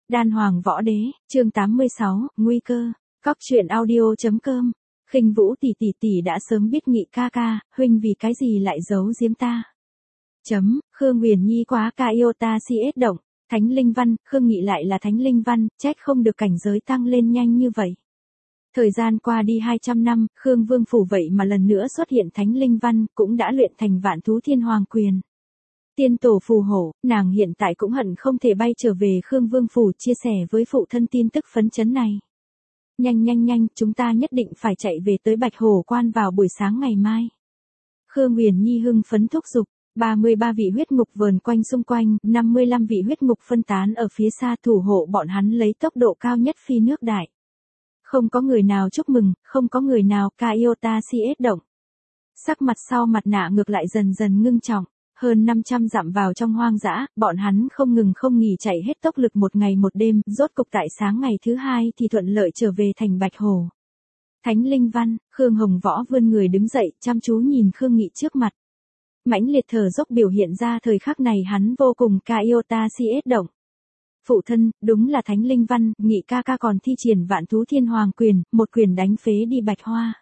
Đan Hoàng Võ Đế, chương 86, nguy cơ. Cóc truyện audio.com. Khinh Vũ tỷ đã sớm biết Nghị ca ca, huynh vì cái gì lại giấu giếm ta. Khương Huyền Nhi quá ca yêu ta si ết động, Thánh Linh Văn, Khương Nghị lại là Thánh Linh Văn, trách không được cảnh giới tăng lên nhanh như vậy. Thời gian qua đi 200 năm, Khương Vương Phủ vậy mà lần nữa xuất hiện Thánh Linh Văn, cũng đã luyện thành Vạn Thú Thiên Hoàng Quyền. Tiên tổ phù hộ, nàng hiện tại cũng hận không thể bay trở về Khương Vương Phủ chia sẻ với phụ thân tin tức phấn chấn này. Nhanh, chúng ta nhất định phải chạy về tới Bạch Hổ Quan vào buổi sáng ngày mai. Khương Huyền Nhi hưng phấn thúc giục, 33 vị huyết ngục vờn quanh xung quanh, 55 vị huyết ngục phân tán ở phía xa thủ hộ bọn hắn lấy tốc độ cao nhất phi nước đại. Không có người nào chúc mừng, không có người nào ca yêu ta si ết động. Sắc mặt sau mặt nạ ngược lại dần dần ngưng trọng. Hơn 500 dặm vào trong hoang dã, bọn hắn không ngừng không nghỉ chạy hết tốc lực một ngày một đêm, rốt cục tại sáng ngày thứ hai thì thuận lợi trở về thành Bạch Hổ. Thánh Linh Văn, Khương Hồng Võ vươn người đứng dậy, chăm chú nhìn Khương Nghị trước mặt. Mãnh liệt thở dốc biểu hiện ra thời khắc này hắn vô cùng ca yêu ta si ết động. Phụ thân, đúng là Thánh Linh Văn, Nghị ca ca còn thi triển Vạn Thú Thiên Hoàng Quyền, một quyền đánh phế đi Bạch Hoa.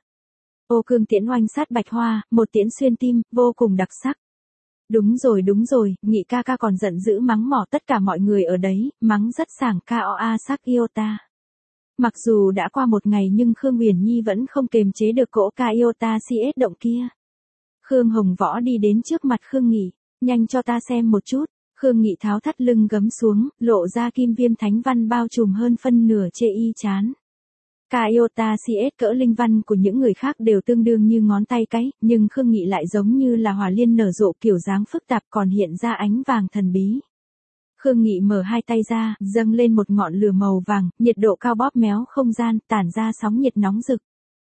Ô cương tiễn oanh sát Bạch Hoa, một tiễn xuyên tim, vô cùng đặc sắc. Đúng rồi, Nghị ca ca còn giận dữ mắng mỏ tất cả mọi người ở đấy, mắng rất sảng ca o a sắc yêu ta. Mặc dù đã qua một ngày nhưng Khương Huyền Nhi vẫn không kềm chế được cỗ ca yêu ta si ết động kia. Khương Hồng Võ đi đến trước mặt Khương Nghị, nhanh cho ta xem một chút. Khương Nghị tháo thắt lưng gấm xuống, lộ ra kim viêm thánh văn bao trùm hơn phân nửa chê y chán. Ca yêu ta si ết cỡ linh văn của những người khác đều tương đương như ngón tay cái, nhưng Khương Nghị lại giống như là hỏa liên nở rộ kiểu dáng phức tạp còn hiện ra ánh vàng thần bí. Khương Nghị mở hai tay ra, dâng lên một ngọn lửa màu vàng, nhiệt độ cao bóp méo không gian, tản ra sóng nhiệt nóng rực.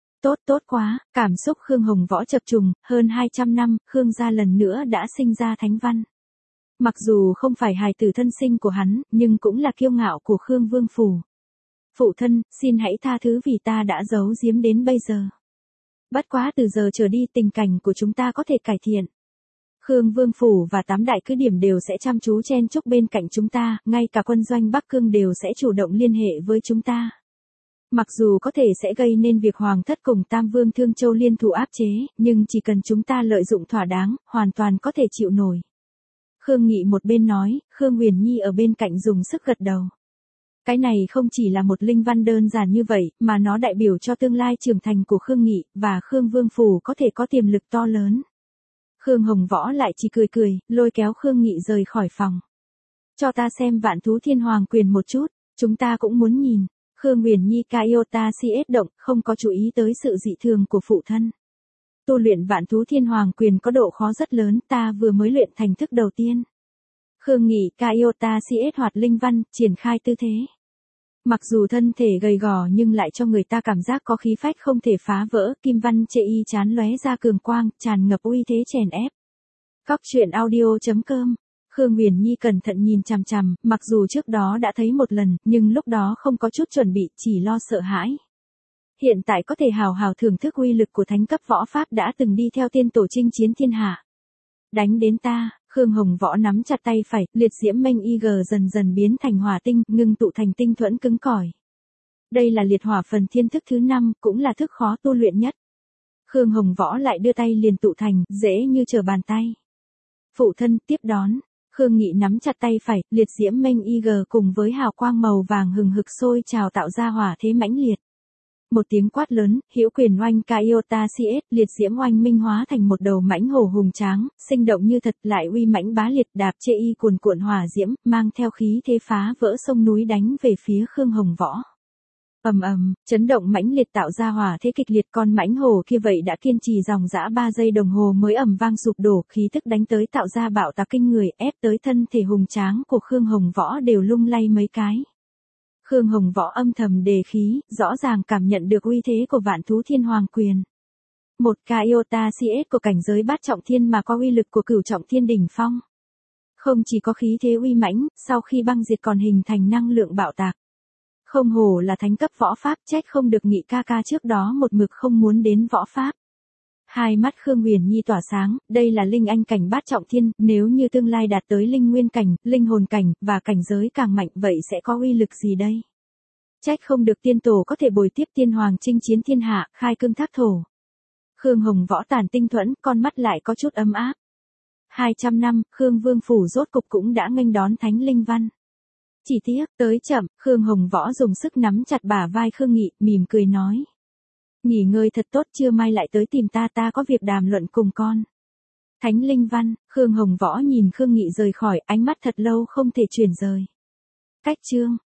Tốt quá, cảm xúc Khương Hồng Võ chập trùng, hơn 200 năm, Khương gia lần nữa đã sinh ra thánh văn. Mặc dù không phải hài tử thân sinh của hắn, nhưng cũng là kiêu ngạo của Khương Vương Phủ. Phụ thân, xin hãy tha thứ vì ta đã giấu giếm đến bây giờ. Bất quá từ giờ trở đi tình cảnh của chúng ta có thể cải thiện. Khương Vương Phủ và 8 đại cứ điểm đều sẽ chăm chú chen chúc bên cạnh chúng ta, ngay cả quân doanh Bắc Cương đều sẽ chủ động liên hệ với chúng ta. Mặc dù có thể sẽ gây nên việc Hoàng thất cùng Tam Vương Thương Châu liên thủ áp chế, nhưng chỉ cần chúng ta lợi dụng thỏa đáng, hoàn toàn có thể chịu nổi. Khương Nghị một bên nói, Khương Huyền Nhi ở bên cạnh dùng sức gật đầu. Cái này không chỉ là một linh văn đơn giản như vậy, mà nó đại biểu cho tương lai trưởng thành của Khương Nghị, và Khương Vương Phủ có thể có tiềm lực to lớn. Khương Hồng Võ lại chỉ cười, lôi kéo Khương Nghị rời khỏi phòng. Cho ta xem Vạn Thú Thiên Hoàng Quyền một chút, chúng ta cũng muốn nhìn. Khương Huyền Nhi ca yêu ta si ết động, không có chú ý tới sự dị thường của phụ thân. Tu luyện Vạn Thú Thiên Hoàng Quyền có độ khó rất lớn, ta vừa mới luyện thành thức đầu tiên. Khương Nghị ca yêu ta si ết hoạt linh văn, triển khai tư thế. Mặc dù thân thể gầy gò nhưng lại cho người ta cảm giác có khí phách không thể phá vỡ, kim văn chê y chán lóe ra cường quang, tràn ngập uy thế chèn ép. Cóc truyện audio.com. Khương Huyền Nhi cẩn thận nhìn chằm, mặc dù trước đó đã thấy một lần, nhưng lúc đó không có chút chuẩn bị, chỉ lo sợ hãi. Hiện tại có thể hào hào thưởng thức uy lực của thánh cấp võ pháp đã từng đi theo tiên tổ chinh chiến thiên hạ. Đánh đến ta. Khương Hồng Võ nắm chặt tay phải, liệt diễm mênh y dần dần biến thành hỏa tinh, ngưng tụ thành tinh thuẫn cứng cỏi. Đây là liệt hỏa phần thiên thức thứ 5, cũng là thức khó tu luyện nhất. Khương Hồng Võ lại đưa tay liền tụ thành, dễ như trở bàn tay. Phụ thân, tiếp đón. Khương Nghị nắm chặt tay phải, liệt diễm mênh y cùng với hào quang màu vàng hừng hực sôi trào tạo ra hỏa thế mãnh liệt. Một tiếng quát lớn, hữu quyền oanh ca yêu ta si ết, liệt diễm oanh minh hóa thành một đầu mãnh hổ hùng tráng, sinh động như thật, lại uy mãnh bá liệt, đạp chê y cuồn cuộn hỏa diễm, mang theo khí thế phá vỡ sông núi đánh về phía Khương Hồng Võ. Ầm, chấn động mãnh liệt tạo ra hỏa thế kịch liệt, con mãnh hổ kia vậy đã kiên trì dòng dã 3 giây đồng hồ mới ầm vang sụp đổ, khí tức đánh tới tạo ra bạo tạc kinh người, ép tới thân thể hùng tráng của Khương Hồng Võ đều lung lay mấy cái. Khương Hồng Võ âm thầm đề khí, rõ ràng cảm nhận được uy thế của Vạn Thú Thiên Hoàng Quyền. Một ca yêu ta si ết của cảnh giới bát trọng thiên mà có uy lực của cửu trọng thiên đỉnh phong. Không chỉ có khí thế uy mãnh, sau khi băng diệt còn hình thành năng lượng bạo tạc. Không hổ là thánh cấp võ pháp, trách không được Nghị ca ca trước đó một mực không muốn đến võ pháp. Hai mắt Khương Huyền Nhi tỏa sáng, đây là linh anh cảnh bát trọng thiên, nếu như tương lai đạt tới linh nguyên cảnh, linh hồn cảnh, và cảnh giới càng mạnh vậy sẽ có uy lực gì đây? Trách không được tiên tổ có thể bồi tiếp tiên hoàng chinh chiến thiên hạ, khai cương thác thổ. Khương Hồng Võ tản tinh thuẫn, con mắt lại có chút ấm áp. 200 năm, Khương Vương Phủ rốt cục cũng đã nghênh đón Thánh Linh Văn. Chỉ tiếc, tới chậm, Khương Hồng Võ dùng sức nắm chặt bả vai Khương Nghị, mỉm cười nói. Nghỉ ngơi thật tốt, trưa mai lại tới tìm ta có việc đàm luận cùng con. Thánh Linh Văn, Khương Hồng Võ nhìn Khương Nghị rời khỏi, ánh mắt thật lâu không thể chuyển rời. Cách chương